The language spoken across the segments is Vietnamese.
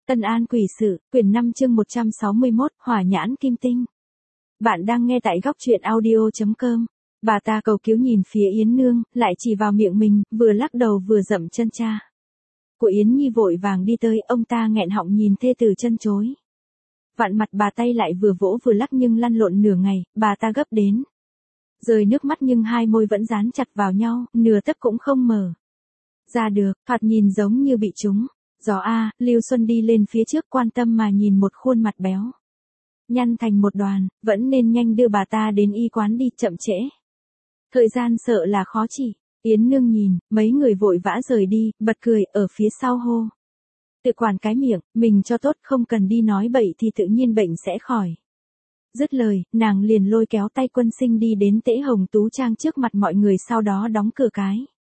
Tân An Quỷ Sự, quyển 5 chương 161, Hỏa Nhãn Kim Tinh. Bạn đang nghe tại góc truyện audio.com. Bà ta cầu cứu nhìn phía Yến Nương, lại chỉ vào miệng mình, vừa lắc đầu vừa dậm chân cha. Của Yến Nhi vội vàng đi tới, ông ta nghẹn họng nhìn thê tử chân chối. Vặn mặt bà tay lại vừa vỗ vừa lắc nhưng lăn lộn nửa ngày, bà ta gấp đến. Rơi nước mắt nhưng hai môi vẫn dán chặt vào nhau, nửa tấc cũng không mở ra được, thoạt nhìn giống như bị trúng. Gió a, Lưu Xuân đi lên phía trước quan tâm mà nhìn một khuôn mặt béo nhăn thành một đoàn, vẫn nên nhanh đưa bà ta đến y quán đi, chậm trễ thời gian sợ là khó trị. Yến Nương nhìn, mấy người vội vã rời đi, bật cười, ở phía sau hô. Tự quản cái miệng, mình cho tốt, không cần đi nói bậy thì tự nhiên bệnh sẽ khỏi. Dứt lời, nàng liền lôi kéo tay Quân Sinh đi đến Tễ Hồng Tú Trang trước mặt mọi người, sau đó đóng cửa cái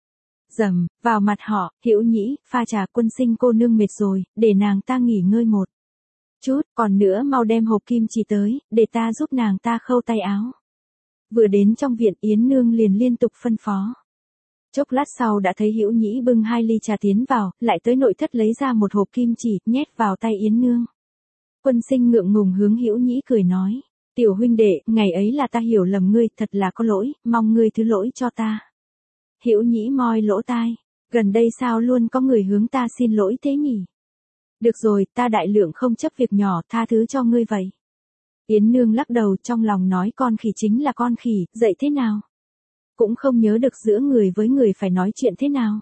rầm vào mặt họ. Hữu Nhĩ, pha trà. Quân Sinh cô nương mệt rồi, để nàng ta nghỉ ngơi một chút, còn nữa mau đem hộp kim chỉ tới, để ta giúp nàng ta khâu tay áo. Vừa đến trong viện, Yến Nương liền liên tục phân phó. Chốc lát sau đã thấy Hữu Nhĩ bưng 2 ly trà tiến vào, lại tới nội thất lấy ra một hộp kim chỉ, nhét vào tay Yến Nương. Quân Sinh ngượng ngùng hướng Hữu Nhĩ cười nói, tiểu huynh đệ, ngày ấy là ta hiểu lầm ngươi, thật là có lỗi, mong ngươi thứ lỗi cho ta. Hữu Nhĩ moi lỗ tai, gần đây sao luôn có người hướng ta xin lỗi thế nhỉ? Được rồi, ta đại lượng không chấp việc nhỏ, tha thứ cho ngươi vậy. Yến Nương lắc đầu, trong lòng nói con khỉ chính là con khỉ, dạy thế nào cũng không nhớ được giữa người với người phải nói chuyện thế nào.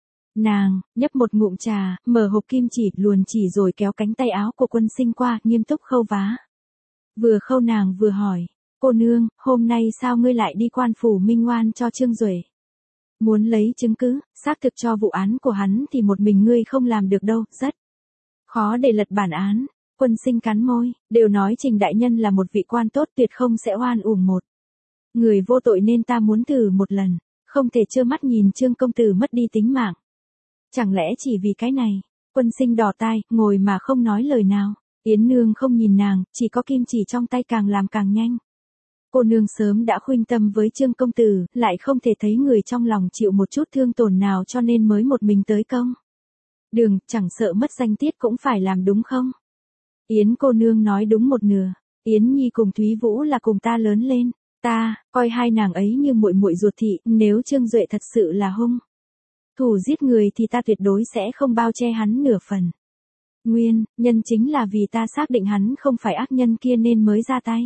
Nàng nhấp một ngụm trà, mở hộp kim chỉ, luồn chỉ rồi kéo cánh tay áo của Quân Sinh qua, nghiêm túc khâu vá. Vừa khâu nàng vừa hỏi, cô nương, hôm nay sao ngươi lại đi quan phủ minh oan cho Trương Duệ? Muốn lấy chứng cứ, xác thực cho vụ án của hắn thì một mình ngươi không làm được đâu, rất khó để lật bản án. Quân Sinh cắn môi, đều nói Trình đại nhân là một vị quan tốt, tuyệt không sẽ oan uổng một người vô tội, nên ta muốn thử một lần, không thể trơ mắt nhìn Trương công tử mất đi tính mạng. Chẳng lẽ chỉ vì cái này? Quân Sinh đỏ tai, ngồi mà không nói lời nào. Yến Nương không nhìn nàng, chỉ có kim chỉ trong tay càng làm càng nhanh. Cô nương sớm đã khuynh tâm với Trương công tử, lại không thể thấy người trong lòng chịu một chút thương tổn nào, cho nên mới một mình tới công đường, chẳng sợ mất danh tiết cũng phải làm, đúng không? Yến cô nương nói đúng một nửa. Yến Nhi cùng Thúy Vũ là cùng ta lớn lên, ta coi hai nàng ấy như muội muội ruột thị, nếu Trương Duệ thật sự là hung thủ giết người thì ta tuyệt đối sẽ không bao che hắn nửa phần. Nguyên nhân chính là vì ta xác định hắn không phải ác nhân kia nên mới ra tay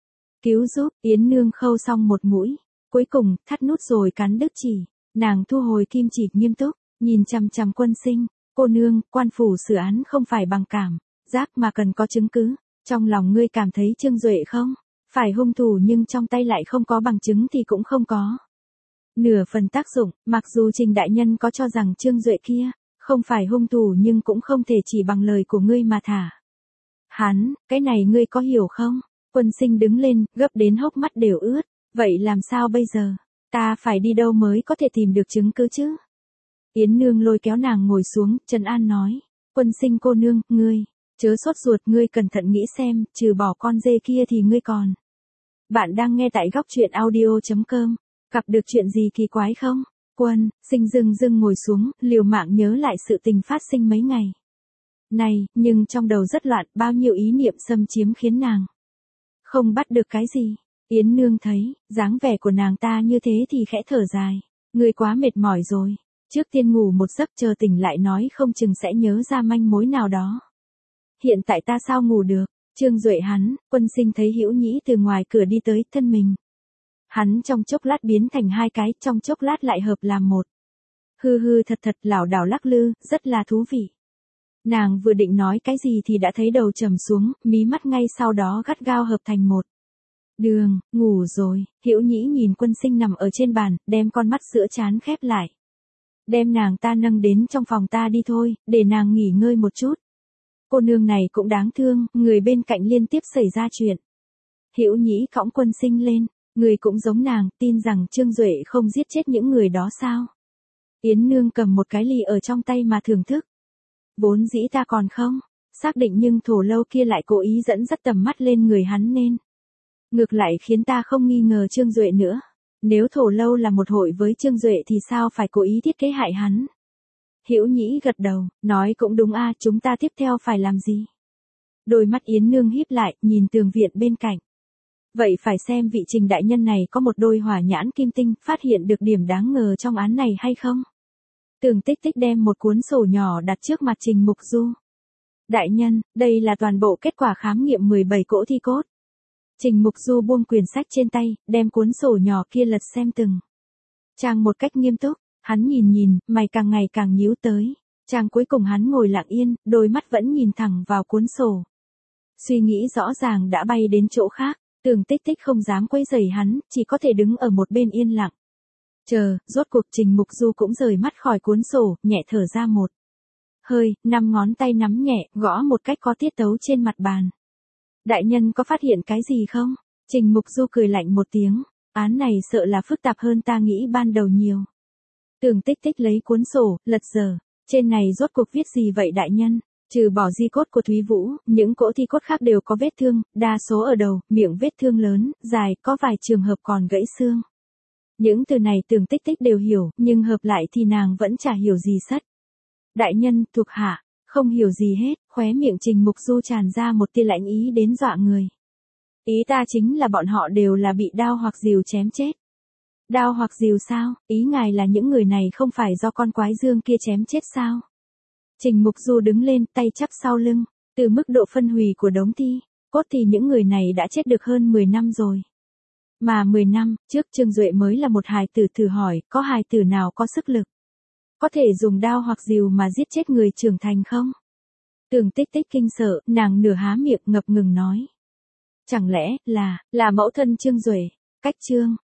cứu giúp. Yến Nương khâu xong một mũi, cuối cùng thắt nút rồi cắn đứt chỉ. Nàng thu hồi kim chỉ, nghiêm túc nhìn chằm chằm Quân Sinh. Cô nương, quan phủ xử án không phải bằng cảm giác mà cần có chứng cứ. Trong lòng ngươi cảm thấy Trương Duệ không phải hung thủ, nhưng trong tay lại không có bằng chứng thì cũng không có nửa phần tác dụng. Mặc dù Trình đại nhân có cho rằng Trương Duệ kia không phải hung thủ, nhưng cũng không thể chỉ bằng lời của ngươi mà thả hắn, cái này ngươi có hiểu không? Quân Sinh đứng lên, gấp đến hốc mắt đều ướt. Vậy làm sao bây giờ? Ta phải đi đâu mới có thể tìm được chứng cứ chứ? Yến Nương lôi kéo nàng ngồi xuống, trấn an nói. Quân Sinh cô nương, ngươi chớ sốt ruột, ngươi cẩn thận nghĩ xem, trừ bỏ con dê kia thì ngươi còn. Bạn đang nghe tại góc truyện audio.com. Gặp được chuyện gì kỳ quái không? Quân Sinh dưng ngồi xuống, liều mạng nhớ lại sự tình phát sinh mấy ngày này, nhưng trong đầu rất loạn, bao nhiêu ý niệm xâm chiếm khiến nàng không bắt được cái gì. Yến Nương thấy dáng vẻ của nàng ta như thế thì khẽ thở dài. Ngươi quá mệt mỏi rồi, trước tiên ngủ một giấc, chờ tỉnh lại nói không chừng sẽ nhớ ra manh mối nào đó. Hiện tại ta sao ngủ được? Trương Duệ hắn. Quân Sinh thấy Hữu Nhĩ từ ngoài cửa đi tới, thân mình hắn trong chốc lát biến thành hai cái, trong chốc lát lại hợp làm một. Hư thật lảo đảo lắc lư, rất là thú vị. Nàng vừa định nói cái gì thì đã thấy đầu trầm xuống, mí mắt ngay sau đó gắt gao hợp thành một đường. Ngủ rồi. Hữu Nhĩ nhìn Quân Sinh nằm ở trên bàn, đem con mắt giữa trán khép lại. Đem nàng ta nâng đến trong phòng ta đi thôi, để nàng nghỉ ngơi một chút. Cô nương này cũng đáng thương, người bên cạnh liên tiếp xảy ra chuyện. Hữu Nhĩ cõng Quân Sinh lên, người cũng giống nàng, tin rằng Trương Duệ không giết chết những người đó sao? Yến Nương cầm một cái ly ở trong tay mà thưởng thức. Vốn dĩ ta còn không xác định, nhưng Thổ Lâu kia lại cố ý dẫn dắt tầm mắt lên người hắn, nên ngược lại khiến ta không nghi ngờ Trương Duệ nữa. Nếu Thổ Lâu là một hội với Trương Duệ thì sao phải cố ý thiết kế hại hắn? Hữu Nhĩ gật đầu, nói cũng đúng a, chúng ta tiếp theo phải làm gì? Đôi mắt Yến Nương híp lại, nhìn tường viện bên cạnh. Vậy phải xem vị Trình đại nhân này có một đôi hỏa nhãn kim tinh, phát hiện được điểm đáng ngờ trong án này hay không? Tường Tích Tích đem một cuốn sổ nhỏ đặt trước mặt Trình Mục Du. Đại nhân, đây là toàn bộ kết quả khám nghiệm 17 cỗ thi cốt. Trình Mục Du buông quyển sách trên tay, đem cuốn sổ nhỏ kia lật xem từng trang một cách nghiêm túc, hắn nhìn, mày càng ngày càng nhíu tới. Trang cuối cùng hắn ngồi lặng yên, đôi mắt vẫn nhìn thẳng vào cuốn sổ. Suy nghĩ rõ ràng đã bay đến chỗ khác, Tường Tích Tích không dám quấy rầy hắn, chỉ có thể đứng ở một bên yên lặng. Chờ, rốt cuộc Trình Mục Du cũng rời mắt khỏi cuốn sổ, nhẹ thở ra một hơi, 5 ngón tay nắm nhẹ, gõ một cách có tiết tấu trên mặt bàn. Đại nhân có phát hiện cái gì không? Trình Mục Du cười lạnh một tiếng, án này sợ là phức tạp hơn ta nghĩ ban đầu nhiều. Tường Tích Tích lấy cuốn sổ, lật dở, trên này rốt cuộc viết gì vậy đại nhân? Trừ bỏ di cốt của Thúy Vũ, những cỗ thi cốt khác đều có vết thương, đa số ở đầu, miệng vết thương lớn, dài, có vài trường hợp còn gãy xương. Những từ này Tường Tích Tích đều hiểu, nhưng hợp lại thì nàng vẫn chả hiểu gì sất. Đại nhân, thuộc hạ, không hiểu gì hết, khóe miệng Trình Mục Du tràn ra một tia lạnh ý đến dọa người. Ý ta chính là bọn họ đều là bị đao hoặc rìu chém chết. Đao hoặc rìu sao? Ý ngài là những người này không phải do con quái dương kia chém chết sao? Trình Mục Du đứng lên, tay chắp sau lưng, từ mức độ phân hủy của đống thi cốt thì những người này đã chết được hơn 10 năm rồi. Mà 10 năm trước Trương Duệ mới là một hài tử, thử hỏi, có hài tử nào có sức lực có thể dùng đao hoặc rìu mà giết chết người trưởng thành không? Tường Tích Tích kinh sợ, nàng nửa há miệng ngập ngừng nói. Chẳng lẽ là mẫu thân Trương Duệ? Cách Trương